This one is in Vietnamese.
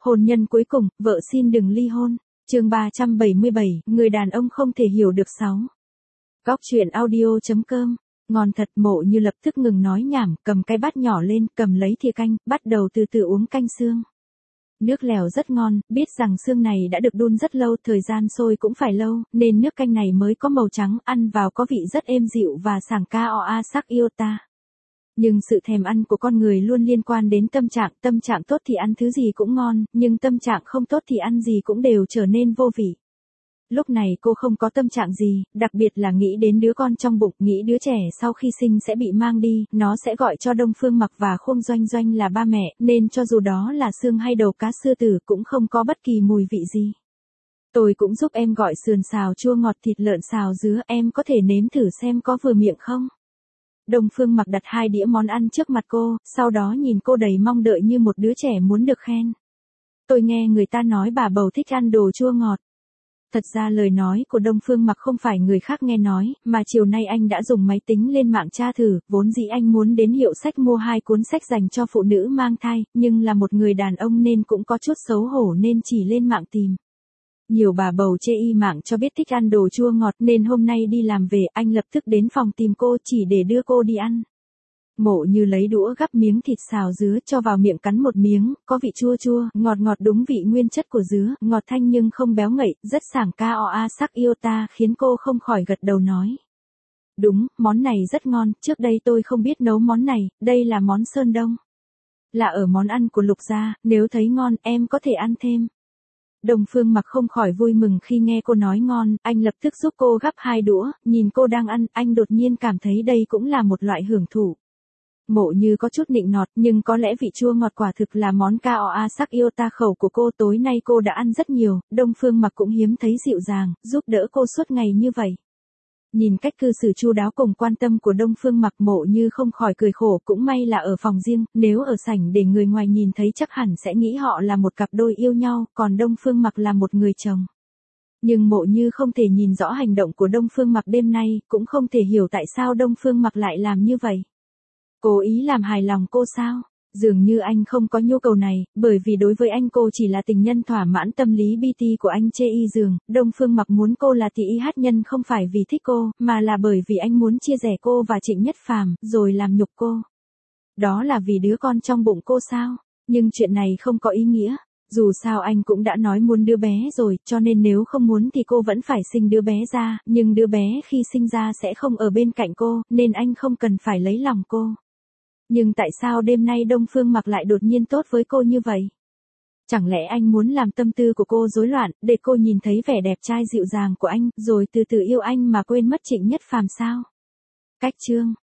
Hôn nhân cuối cùng, vợ xin đừng ly hôn. Chương 377, người đàn ông không thể hiểu được 6. Góc truyện audio.com. Ngon thật. Mộ Như lập tức ngừng nói nhảm, cầm cái bát nhỏ lên, cầm lấy thìa canh, bắt đầu từ từ uống canh xương. Nước lèo rất ngon, biết rằng xương này đã được đun rất lâu, thời gian sôi cũng phải lâu, nên nước canh này mới có màu trắng, ăn vào có vị rất êm dịu và sảng ca oa sắc yêu ta. Nhưng sự thèm ăn của con người luôn liên quan đến tâm trạng tốt thì ăn thứ gì cũng ngon, nhưng tâm trạng không tốt thì ăn gì cũng đều trở nên vô vị. Lúc này cô không có tâm trạng gì, đặc biệt là nghĩ đến đứa con trong bụng, nghĩ đứa trẻ sau khi sinh sẽ bị mang đi, nó sẽ gọi cho Đông Phương Mặc và Khung Doanh Doanh là ba mẹ, nên cho dù đó là xương hay đầu cá sư tử cũng không có bất kỳ mùi vị gì. Tôi cũng giúp em gọi sườn xào chua ngọt, thịt lợn xào dứa, em có thể nếm thử xem có vừa miệng không? Đông Phương Mặc đặt 2 đĩa món ăn trước mặt cô, sau đó nhìn cô đầy mong đợi như một đứa trẻ muốn được khen. Tôi nghe người ta nói bà bầu thích ăn đồ chua ngọt. Thật ra lời nói của Đông Phương Mặc không phải người khác nghe nói, mà chiều nay anh đã dùng máy tính lên mạng tra thử, vốn dĩ anh muốn đến hiệu sách mua 2 cuốn sách dành cho phụ nữ mang thai, nhưng là một người đàn ông nên cũng có chút xấu hổ nên chỉ lên mạng tìm. Nhiều bà bầu chê y mạng cho biết thích ăn đồ chua ngọt nên hôm nay đi làm về anh lập tức đến phòng tìm cô chỉ để đưa cô đi ăn. Mộ Như lấy đũa gắp miếng thịt xào dứa cho vào miệng cắn một miếng, có vị chua chua, ngọt ngọt đúng vị nguyên chất của dứa, ngọt thanh nhưng không béo ngậy, rất sảng ca oa sắc yêu ta, khiến cô không khỏi gật đầu nói. Đúng, món này rất ngon, trước đây tôi không biết nấu món này, đây là món Sơn Đông. Là ở món ăn của Lục gia, nếu thấy ngon em có thể ăn thêm. Đông Phương Mặc không khỏi vui mừng khi nghe cô nói ngon, anh lập tức giúp cô gắp 2 đũa, nhìn cô đang ăn, anh đột nhiên cảm thấy đây cũng là một loại hưởng thụ. Mộ Như có chút nịnh nọt, nhưng có lẽ vị chua ngọt quả thực là món ca oa sắc yêu ta khẩu của cô, tối nay cô đã ăn rất nhiều, Đông Phương Mặc cũng hiếm thấy dịu dàng, giúp đỡ cô suốt ngày như vậy. Nhìn cách cư xử chu đáo cùng quan tâm của Đông Phương Mặc, Mộ Như không khỏi cười khổ, cũng may là ở phòng riêng, nếu ở sảnh để người ngoài nhìn thấy chắc hẳn sẽ nghĩ họ là một cặp đôi yêu nhau, còn Đông Phương Mặc là một người chồng. Nhưng Mộ Như không thể nhìn rõ hành động của Đông Phương Mặc đêm nay, cũng không thể hiểu tại sao Đông Phương Mặc lại làm như vậy. Cố ý làm hài lòng cô sao? Dường như anh không có nhu cầu này, bởi vì đối với anh cô chỉ là tình nhân thỏa mãn tâm lý BT của anh chê y giường, Đông Phương Mặc muốn cô là tỷ y hát nhân không phải vì thích cô, mà là bởi vì anh muốn chia rẽ cô và Trịnh Nhất Phàm, rồi làm nhục cô. Đó là vì đứa con trong bụng cô sao? Nhưng chuyện này không có ý nghĩa. Dù sao anh cũng đã nói muốn đứa bé rồi, cho nên nếu không muốn thì cô vẫn phải sinh đứa bé ra, nhưng đứa bé khi sinh ra sẽ không ở bên cạnh cô, nên anh không cần phải lấy lòng cô. Nhưng tại sao đêm nay Đông Phương Mặc lại đột nhiên tốt với cô như vậy? Chẳng lẽ anh muốn làm tâm tư của cô rối loạn, để cô nhìn thấy vẻ đẹp trai dịu dàng của anh, rồi từ từ yêu anh mà quên mất Trịnh Nhất Phàm sao? Cách chương